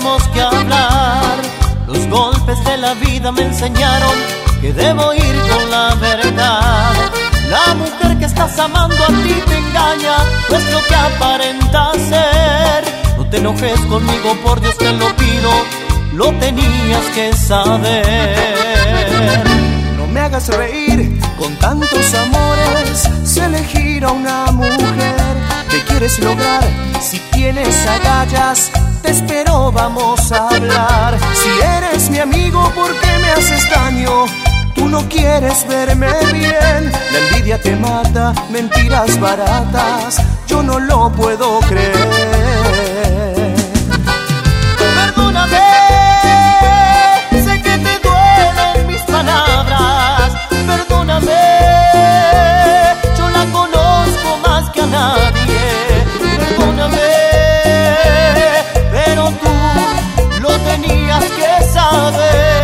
tenemos que hablar. Los golpes de la vida me enseñaron que debo ir con la verdad. La mujer que estás amando a ti te engaña, no es lo que aparenta ser. No te enojes conmigo, por Dios te lo pido, lo tenías que saber. No me hagas reír con tantos amores, sé elegir a una mujer. ¿Qué quieres lograr? Si tienes agallas, te espero, vamos a hablar. Si eres mi amigo, ¿por qué me haces daño? Tú no quieres verme bien, la envidia te mata, mentiras baratas, yo no lo puedo creer. Perdóname, sé que te duelen mis palabras. Perdóname, yo la conozco más que a nadie. Perdóname, pero tú lo tenías que saber.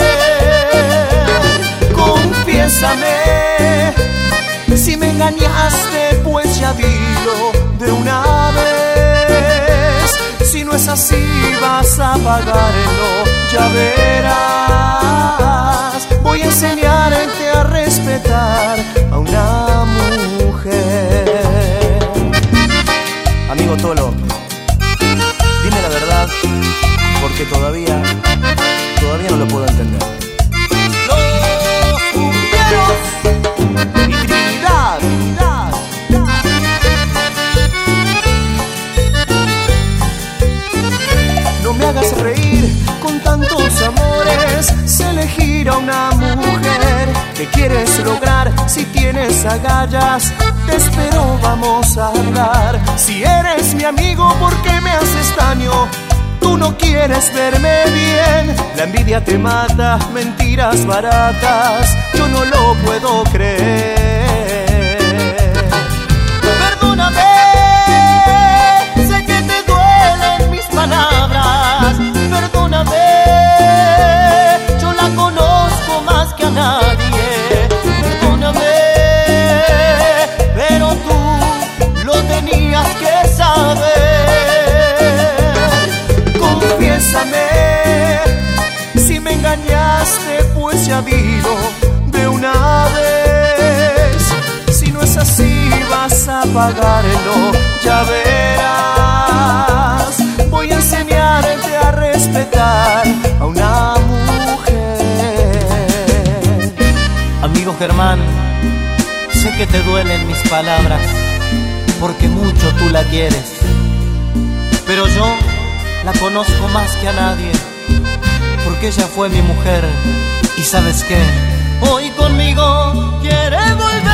Confiésame, si me engañaste, pues ya dilo de una vez. Si no es así, vas a pagarlo, ya verás. Voy a enseñarte a respetar a una mujer. Amigo Tolo, dime la verdad, porque todavía no lo puedo entender. Y Trinidad. No me hagas reír con tantos amores, sé elegir a una mujer. ¿Qué quieres lograr? Si tienes agallas, te espero, vamos a hablar. Si eres mi amigo, ¿por qué me haces daño? Tú no quieres verme bien, la envidia te mata, mentiras baratas, yo no lo puedo creer. Perdóname, sé que te duelen mis palabras. Perdóname, yo la conozco más que a nadie. Perdóname, pero tú lo tenías que saber. Confiésame, si me engañaste, pues ya dilo de una vez. Si no es así, vas a pagarlo, ya verás. Voy a enseñarte a respetar a una mujer. Amigo Germán, sé que te duelen mis palabras, porque mucho tú la quieres, pero yo la conozco más que a nadie, porque ella fue mi mujer. Y ¿sabes qué? Hoy conmigo quiere volver.